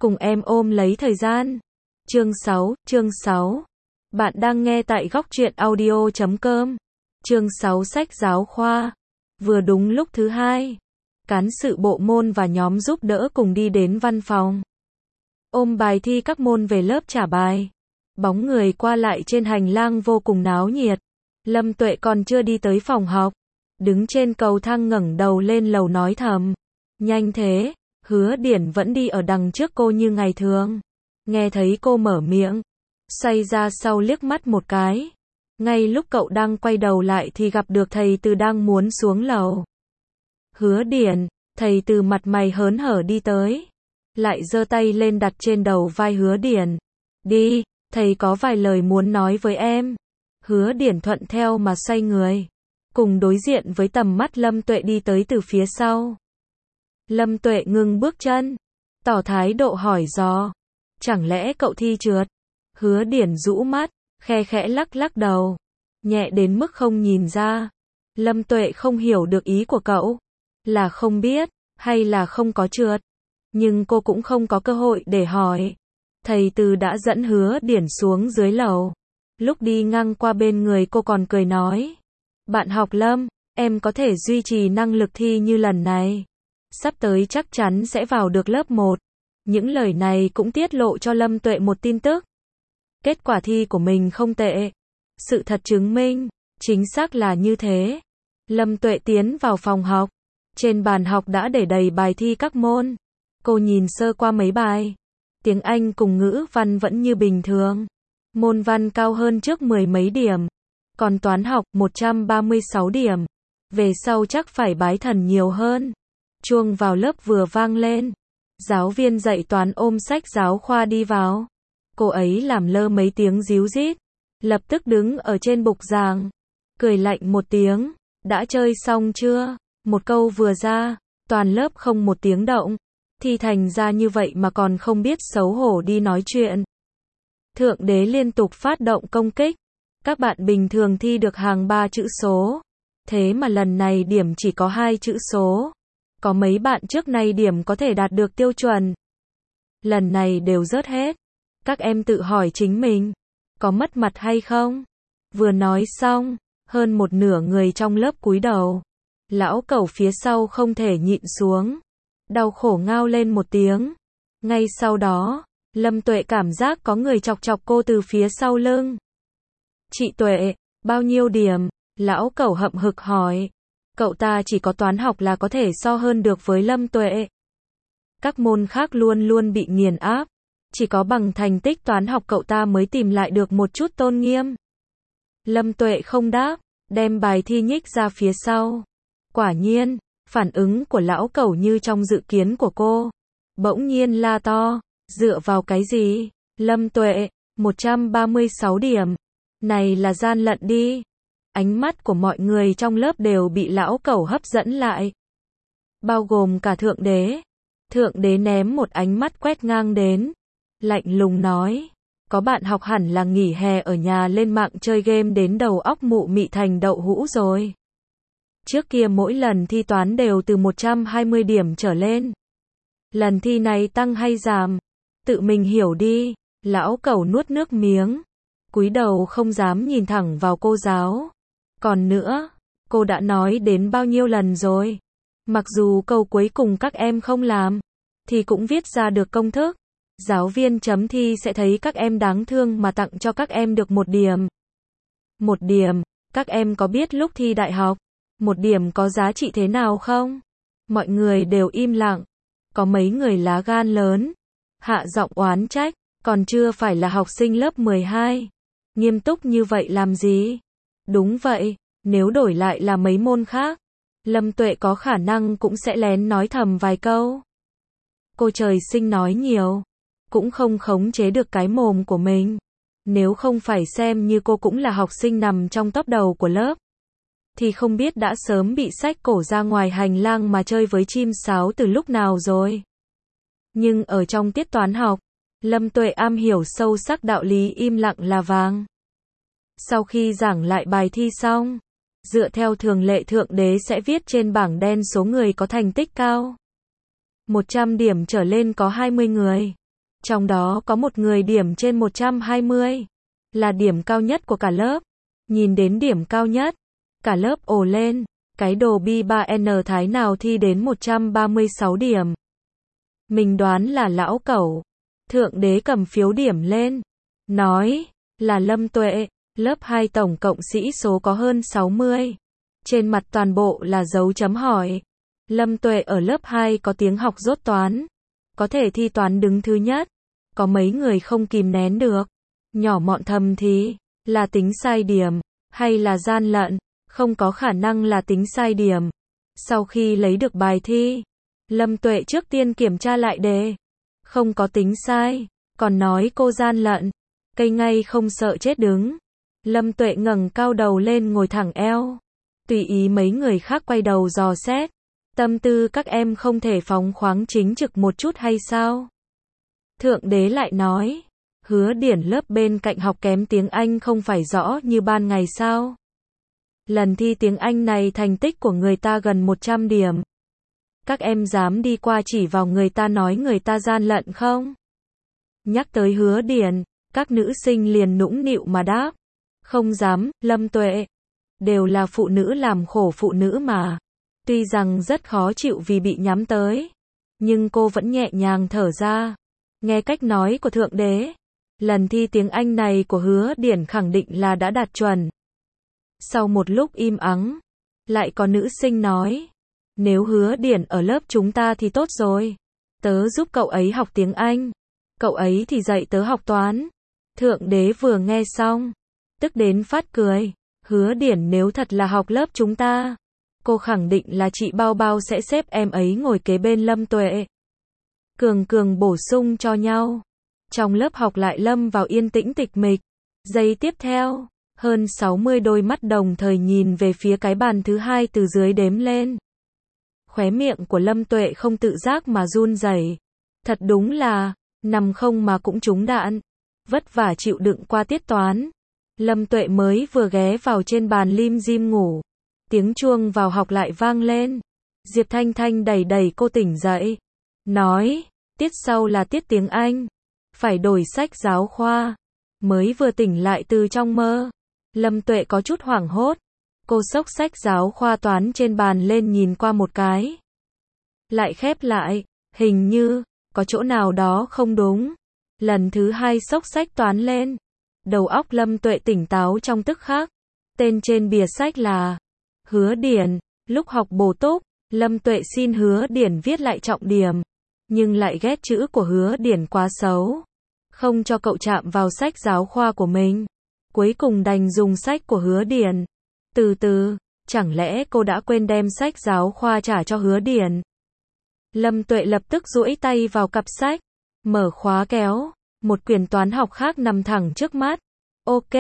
cùng em ôm lấy thời gian. Chương 6. Bạn đang nghe tại góc truyện audio.com. Chương 6 sách giáo khoa. Vừa đúng lúc thứ hai, cán sự bộ môn và nhóm giúp đỡ cùng đi đến văn phòng. Ôm bài thi các môn về lớp trả bài. Bóng người qua lại trên hành lang vô cùng náo nhiệt. Lâm Tuệ còn chưa đi tới phòng học, đứng trên cầu thang ngẩng đầu lên lầu nói thầm. Nhanh thế, Hứa Điển vẫn đi ở đằng trước cô như ngày thường. Nghe thấy cô mở miệng, xoay ra sau liếc mắt một cái. Ngay lúc cậu đang quay đầu lại thì gặp được thầy Từ đang muốn xuống lầu. Hứa Điển, thầy Từ mặt mày hớn hở đi tới, lại giơ tay lên đặt trên đầu vai Hứa Điển. Đi, thầy có vài lời muốn nói với em. Hứa Điển thuận theo mà xoay người, cùng đối diện với tầm mắt Lâm Tuệ đi tới từ phía sau. Lâm Tuệ ngừng bước chân, tỏ thái độ hỏi dò. Chẳng lẽ cậu thi trượt? Hứa Điển rũ mắt, khe khẽ lắc lắc đầu, nhẹ đến mức không nhìn ra. Lâm Tuệ không hiểu được ý của cậu, là không biết, hay là không có trượt. Nhưng cô cũng không có cơ hội để hỏi. Thầy Từ đã dẫn Hứa Điển xuống dưới lầu. Lúc đi ngang qua bên người cô còn cười nói. Bạn học Lâm, em có thể duy trì năng lực thi như lần này. Sắp tới chắc chắn sẽ vào được lớp 1. Những lời này cũng tiết lộ cho Lâm Tuệ một tin tức. Kết quả thi của mình không tệ. Sự thật chứng minh, chính xác là như thế. Lâm Tuệ tiến vào phòng học. Trên bàn học đã để đầy bài thi các môn. Cô nhìn sơ qua mấy bài. Tiếng Anh cùng ngữ văn vẫn như bình thường. Môn văn cao hơn trước 10 mấy điểm. Còn toán học 136 điểm. Về sau chắc phải bái thần nhiều hơn. Chuông vào lớp vừa vang lên. Giáo viên dạy toán ôm sách giáo khoa đi vào. Cô ấy làm lơ mấy tiếng ríu rít, lập tức đứng ở trên bục giảng, cười lạnh một tiếng. Đã chơi xong chưa? Một câu vừa ra, toàn lớp không một tiếng động. Thi thành ra như vậy mà còn không biết xấu hổ đi nói chuyện. Thượng đế liên tục phát động công kích. Các bạn bình thường thi được hàng 3 chữ số. Thế mà lần này điểm chỉ có 2 chữ số. Có mấy bạn trước nay điểm có thể đạt được tiêu chuẩn. Lần này đều rớt hết. Các em tự hỏi chính mình, có mất mặt hay không? Vừa nói xong, hơn một nửa người trong lớp cúi đầu. Lão Cẩu phía sau không thể nhịn xuống, đau khổ ngao lên một tiếng. Ngay sau đó, Lâm Tuệ cảm giác có người chọc chọc cô từ phía sau lưng. Chị Tuệ, bao nhiêu điểm? Lão Cẩu hậm hực hỏi. Cậu ta chỉ có toán học là có thể so hơn được với Lâm Tuệ. Các môn khác luôn luôn bị nghiền áp. Chỉ có bằng thành tích toán học cậu ta mới tìm lại được một chút tôn nghiêm. Lâm Tuệ không đáp, đem bài thi nhích ra phía sau. Quả nhiên, phản ứng của lão Cẩu như trong dự kiến của cô. Bỗng nhiên la to, dựa vào cái gì? Lâm Tuệ, 136 điểm. Này là gian lận đi. Ánh mắt của mọi người trong lớp đều bị lão Cẩu hấp dẫn lại. Bao gồm cả thượng đế. Thượng đế ném một ánh mắt quét ngang đến. Lạnh lùng nói. Có bạn học hẳn là nghỉ hè ở nhà lên mạng chơi game đến đầu óc mụ mị thành đậu hũ rồi. Trước kia mỗi lần thi toán đều từ 120 điểm trở lên. Lần thi này tăng hay giảm? Tự mình hiểu đi. Lão Cẩu nuốt nước miếng. Cúi đầu không dám nhìn thẳng vào cô giáo. Còn nữa, cô đã nói đến bao nhiêu lần rồi. Mặc dù câu cuối cùng các em không làm, thì cũng viết ra được công thức. Giáo viên chấm thi sẽ thấy các em đáng thương mà tặng cho các em được 1 điểm. 1 điểm, các em có biết lúc thi đại học, 1 điểm có giá trị thế nào không? Mọi người đều im lặng. Có mấy người lá gan lớn, hạ giọng oán trách, còn chưa phải là học sinh lớp 12. Nghiêm túc như vậy làm gì? Đúng vậy, nếu đổi lại là mấy môn khác, Lâm Tuệ có khả năng cũng sẽ lén nói thầm vài câu. Cô trời sinh nói nhiều, cũng không khống chế được cái mồm của mình. Nếu không phải xem như cô cũng là học sinh nằm trong top đầu của lớp, thì không biết đã sớm bị xách cổ ra ngoài hành lang mà chơi với chim sáo từ lúc nào rồi. Nhưng ở trong tiết toán học, Lâm Tuệ am hiểu sâu sắc đạo lý im lặng là vàng. Sau khi giảng lại bài thi xong, dựa theo thường lệ thượng đế sẽ viết trên bảng đen số người có thành tích cao. 100 điểm trở lên có 20 người. Trong đó có một người điểm trên 120, là điểm cao nhất của cả lớp. Nhìn đến điểm cao nhất, cả lớp ồ lên, cái đồ B3N Thái nào thi đến 136 điểm. Mình đoán là lão cẩu. Thượng đế cầm phiếu điểm lên, nói, là Lâm Tuệ, lớp 2 tổng cộng sĩ số có hơn 60. Trên mặt toàn bộ là dấu chấm hỏi. Lâm Tuệ ở lớp 2 có tiếng học dốt toán, có thể thi toán đứng thứ nhất. Có mấy người không kìm nén được. Nhỏ mọn thầm thì, là tính sai điểm, hay là gian lận, không có khả năng là tính sai điểm. Sau khi lấy được bài thi, Lâm Tuệ trước tiên kiểm tra lại đề. Không có tính sai, còn nói cô gian lận. Cây ngay không sợ chết đứng. Lâm Tuệ ngẩng cao đầu lên ngồi thẳng eo. Tùy ý mấy người khác quay đầu dò xét. Tâm tư các em không thể phóng khoáng chính trực một chút hay sao? Thượng đế lại nói, Hứa Điển lớp bên cạnh học kém tiếng Anh không phải rõ như ban ngày sao? Lần thi tiếng Anh này thành tích của người ta gần 100 điểm. Các em dám đi qua chỉ vào người ta nói người ta gian lận không? Nhắc tới Hứa Điển, các nữ sinh liền nũng nịu mà đáp. Không dám, Lâm Tuệ. Đều là phụ nữ làm khổ phụ nữ mà. Tuy rằng rất khó chịu vì bị nhắm tới, nhưng cô vẫn nhẹ nhàng thở ra. Nghe cách nói của Thượng Đế, lần thi tiếng Anh này của Hứa Điển khẳng định là đã đạt chuẩn. Sau một lúc im ắng, lại có nữ sinh nói, nếu Hứa Điển ở lớp chúng ta thì tốt rồi. Tớ giúp cậu ấy học tiếng Anh, cậu ấy thì dạy tớ học toán. Thượng Đế vừa nghe xong, tức đến phát cười. Hứa Điển nếu thật là học lớp chúng ta, cô khẳng định là chị Bao Bao sẽ xếp em ấy ngồi kế bên Lâm Tuệ. Cường cường bổ sung cho nhau. Trong lớp học lại lâm vào yên tĩnh tịch mịch. Giây tiếp theo, hơn 60 đôi mắt đồng thời nhìn về phía cái bàn thứ hai từ dưới đếm lên. Khóe miệng của Lâm Tuệ không tự giác mà run rẩy. Thật đúng là, nằm không mà cũng trúng đạn. Vất vả chịu đựng qua tiết toán. Lâm Tuệ mới vừa ghé vào trên bàn lim dim ngủ. Tiếng chuông vào học lại vang lên. Diệp Thanh Thanh đẩy đẩy cô tỉnh dậy. Nói, tiết sau là tiết tiếng Anh. Phải đổi sách giáo khoa. Mới vừa tỉnh lại từ trong mơ. Lâm Tuệ có chút hoảng hốt. Cô xốc sách giáo khoa toán trên bàn lên nhìn qua một cái. Lại khép lại, hình như, có chỗ nào đó không đúng. Lần thứ hai xốc sách toán lên. Đầu óc Lâm Tuệ tỉnh táo trong tức khắc. Tên trên bìa sách là Hứa Điển. Lúc học bổ túc, Lâm Tuệ xin Hứa Điển viết lại trọng điểm. Nhưng lại ghét chữ của Hứa Điển quá xấu. Không cho cậu chạm vào sách giáo khoa của mình. Cuối cùng đành dùng sách của Hứa Điển. Từ từ, chẳng lẽ cô đã quên đem sách giáo khoa trả cho Hứa Điển? Lâm Tuệ lập tức duỗi tay vào cặp sách. Mở khóa kéo. Một quyển toán học khác nằm thẳng trước mắt. Ok,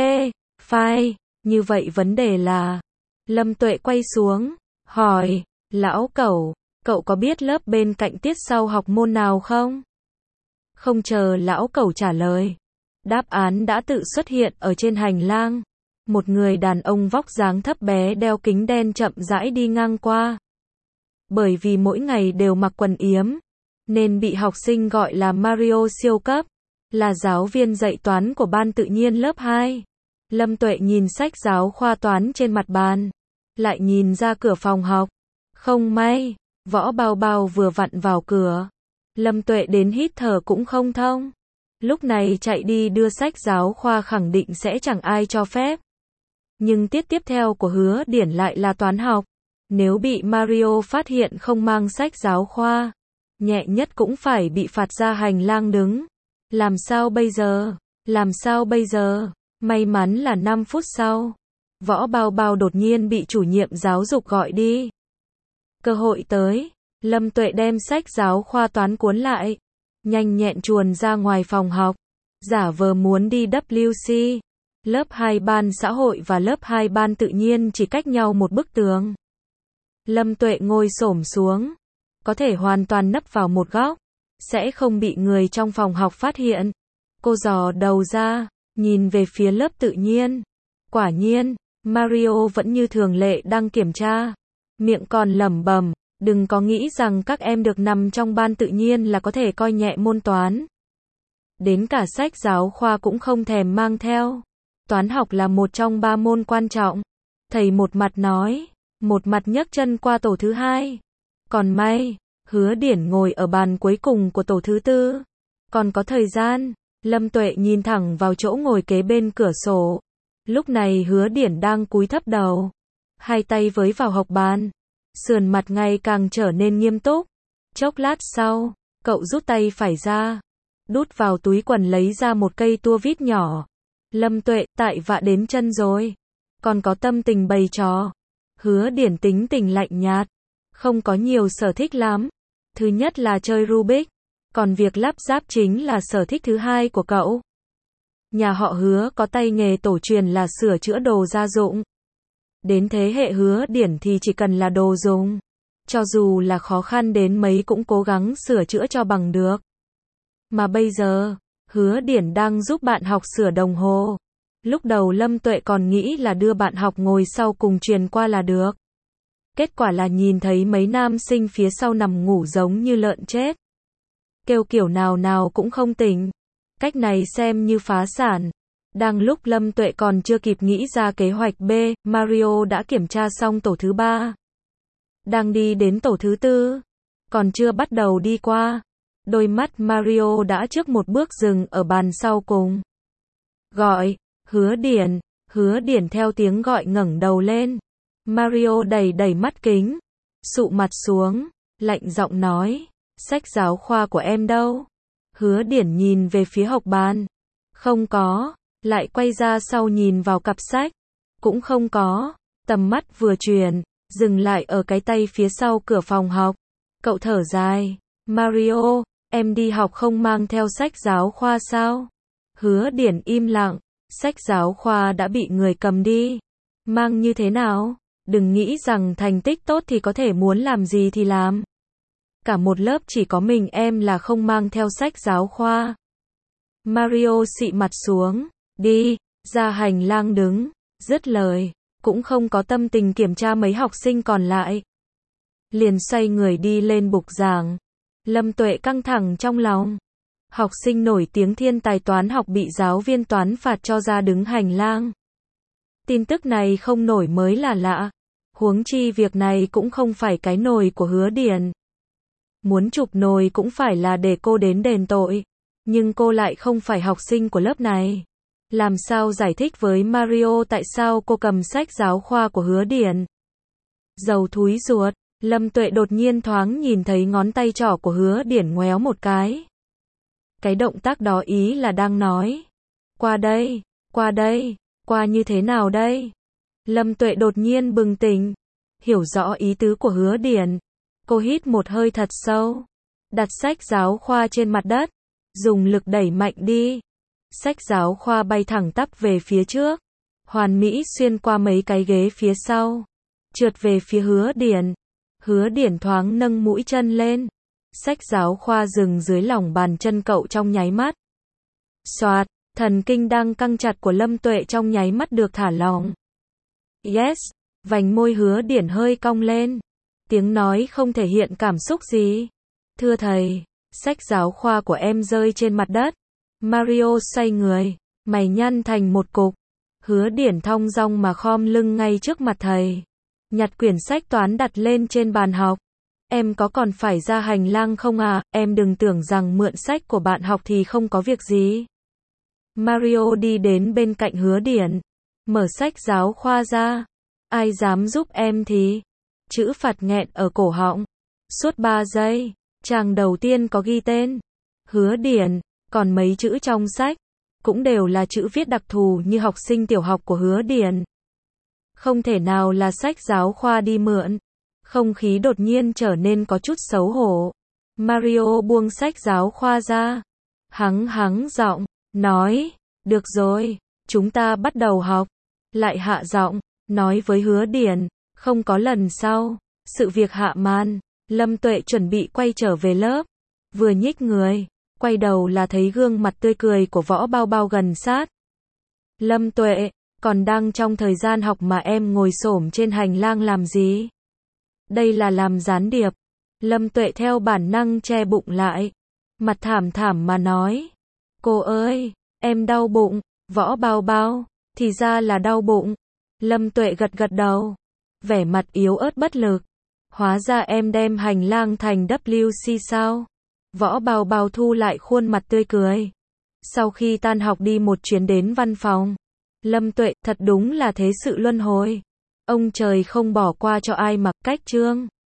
fine. Như vậy vấn đề là... Lâm Tuệ quay xuống, hỏi, lão cẩu, cậu có biết lớp bên cạnh tiết sau học môn nào không? Không chờ lão cẩu trả lời. Đáp án đã tự xuất hiện ở trên hành lang. Một người đàn ông vóc dáng thấp bé đeo kính đen chậm rãi đi ngang qua. Bởi vì mỗi ngày đều mặc quần yếm, nên bị học sinh gọi là Mario siêu cấp. Là giáo viên dạy toán của ban tự nhiên lớp 2. Lâm Tuệ nhìn sách giáo khoa toán trên mặt bàn. Lại nhìn ra cửa phòng học. Không may, Võ Bao Bao vừa vặn vào cửa. Lâm Tuệ đến hít thở cũng không thông. Lúc này chạy đi đưa sách giáo khoa khẳng định sẽ chẳng ai cho phép. Nhưng tiết tiếp theo của Hứa Điển lại là toán học. Nếu bị Mario phát hiện không mang sách giáo khoa, nhẹ nhất cũng phải bị phạt ra hành lang đứng. Làm sao bây giờ? Làm sao bây giờ? May mắn là 5 phút sau, Võ Bao Bao đột nhiên bị chủ nhiệm giáo dục gọi đi. Cơ hội tới, Lâm Tuệ đem sách giáo khoa toán cuốn lại, nhanh nhẹn chuồn ra ngoài phòng học, giả vờ muốn đi WC. Lớp 2 ban xã hội và lớp 2 ban tự nhiên chỉ cách nhau một bức tường. Lâm Tuệ ngồi xổm xuống, có thể hoàn toàn nấp vào một góc, sẽ không bị người trong phòng học phát hiện. Cô dò đầu ra, nhìn về phía lớp tự nhiên. Quả nhiên, Mario vẫn như thường lệ đang kiểm tra. Miệng còn lẩm bẩm, đừng có nghĩ rằng các em được nằm trong ban tự nhiên là có thể coi nhẹ môn toán. đến cả sách giáo khoa cũng không thèm mang theo. Toán học là một trong 3 môn quan trọng. Thầy một mặt nói, một mặt nhấc chân qua tổ thứ 2. Còn may, Hứa Điển ngồi ở bàn cuối cùng của tổ thứ 4. Còn có thời gian, Lâm Tuệ nhìn thẳng vào chỗ ngồi kế bên cửa sổ. Lúc này Hứa Điển đang cúi thấp đầu, hai tay với vào hộc bàn, sườn mặt ngày càng trở nên nghiêm túc. Chốc lát sau, cậu rút tay phải ra, đút vào túi quần lấy ra một cây tua vít nhỏ. Lâm Tuệ, tại vạ đến chân rồi. Còn có tâm tình bày trò. Hứa Điển tính tình lạnh nhạt, không có nhiều sở thích lắm. Thứ nhất là chơi Rubik, còn việc lắp ráp chính là sở thích thứ 2 của cậu. Nhà họ Hứa có tay nghề tổ truyền là sửa chữa đồ gia dụng. Đến thế hệ Hứa Điển thì chỉ cần là đồ dùng, cho dù là khó khăn đến mấy cũng cố gắng sửa chữa cho bằng được. Mà bây giờ, Hứa Điển đang giúp bạn học sửa đồng hồ. Lúc đầu Lâm Tuệ còn nghĩ là đưa bạn học ngồi sau cùng truyền qua là được. Kết quả là nhìn thấy mấy nam sinh phía sau nằm ngủ giống như lợn chết. Kêu kiểu nào nào cũng không tỉnh. Cách này xem như phá sản. Đang lúc Lâm Tuệ còn chưa kịp nghĩ ra kế hoạch B, Mario đã kiểm tra xong tổ thứ 3. Đang đi đến tổ thứ 4. Còn chưa bắt đầu đi qua. Đôi mắt Mario đã trước một bước dừng ở bàn sau cùng. Gọi, Hứa Điển theo tiếng gọi ngẩng đầu lên. Mario đẩy đẩy mắt kính, sụ mặt xuống, lạnh giọng nói, sách giáo khoa của em đâu? Hứa Điển nhìn về phía hộc bàn. Không có, lại quay ra sau nhìn vào cặp sách. Cũng không có, tầm mắt vừa chuyển, dừng lại ở cái tay phía sau cửa phòng học. Cậu thở dài, Mario, em đi học không mang theo sách giáo khoa sao? Hứa Điển im lặng, sách giáo khoa đã bị người cầm đi. Mang như thế nào? Đừng nghĩ rằng thành tích tốt thì có thể muốn làm gì thì làm. Cả một lớp chỉ có mình em là không mang theo sách giáo khoa. Mario xị mặt xuống, đi, ra hành lang đứng, dứt lời, cũng không có tâm tình kiểm tra mấy học sinh còn lại. Liền xoay người đi lên bục giảng. Lâm Tuệ căng thẳng trong lòng. Học sinh nổi tiếng thiên tài toán học bị giáo viên toán phạt cho ra đứng hành lang. Tin tức này không nổi mới là lạ. Huống chi việc này cũng không phải cái nồi của Hứa Điển. Muốn chụp nồi cũng phải là để cô đến đền tội. Nhưng cô lại không phải học sinh của lớp này. Làm sao giải thích với Mario tại sao cô cầm sách giáo khoa của Hứa Điển? Dầu thúi ruột, Lâm Tuệ đột nhiên thoáng nhìn thấy ngón tay trỏ của Hứa Điển ngoéo một cái. Cái động tác đó ý là đang nói, qua đây, qua như thế nào đây? Lâm Tuệ đột nhiên bừng tỉnh, hiểu rõ ý tứ của Hứa Điển. Cô hít một hơi thật sâu, đặt sách giáo khoa trên mặt đất, dùng lực đẩy mạnh đi. Sách giáo khoa bay thẳng tắp về phía trước, hoàn mỹ xuyên qua mấy cái ghế phía sau, trượt về phía Hứa Điển. Hứa Điển thoáng nâng mũi chân lên. Sách giáo khoa dừng dưới lòng bàn chân cậu trong nháy mắt. Xoạt, thần kinh đang căng chặt của Lâm Tuệ trong nháy mắt được thả lỏng. Yes, vành môi Hứa Điển hơi cong lên. Tiếng nói không thể hiện cảm xúc gì. Thưa thầy, sách giáo khoa của em rơi trên mặt đất. Mario xoay người, mày nhăn thành một cục. Hứa Điển thong dong mà khom lưng ngay trước mặt thầy. Nhặt quyển sách toán đặt lên trên bàn học. Em có còn phải ra hành lang không à? Em đừng tưởng rằng mượn sách của bạn học thì không có việc gì. Mario đi đến bên cạnh Hứa Điển, mở sách giáo khoa ra. Ai dám giúp em thì? Chữ phạt nghẹn ở cổ họng. Suốt 3 giây, trang đầu tiên có ghi tên Hứa Điển, còn mấy chữ trong sách cũng đều là chữ viết đặc thù như học sinh tiểu học của Hứa Điển. Không thể nào là sách giáo khoa đi mượn. Không khí đột nhiên trở nên có chút xấu hổ. Mario buông sách giáo khoa ra, hắng giọng, nói, được rồi, chúng ta bắt đầu học. Lại hạ giọng, nói với Hứa Điển, không có lần sau. Sự việc hạ màn, Lâm Tuệ chuẩn bị quay trở về lớp. Vừa nhích người, quay đầu là thấy gương mặt tươi cười của Võ Bao Bao gần sát. Lâm Tuệ, còn đang trong thời gian học mà em ngồi xổm trên hành lang làm gì? Đây là làm gián điệp. Lâm Tuệ theo bản năng che bụng lại, mặt thảm thảm mà nói. Cô ơi, em đau bụng. Võ Bao Bao, thì ra là đau bụng. Lâm Tuệ gật gật đầu, vẻ mặt yếu ớt bất lực. Hóa ra em đem hành lang thành WC sao? Võ Bao Bao thu lại khuôn mặt tươi cười. Sau khi tan học đi một chuyến đến văn phòng. Lâm Tuệ, thật đúng là thế sự luân hồi. Ông trời không bỏ qua cho ai mặc cách Trương.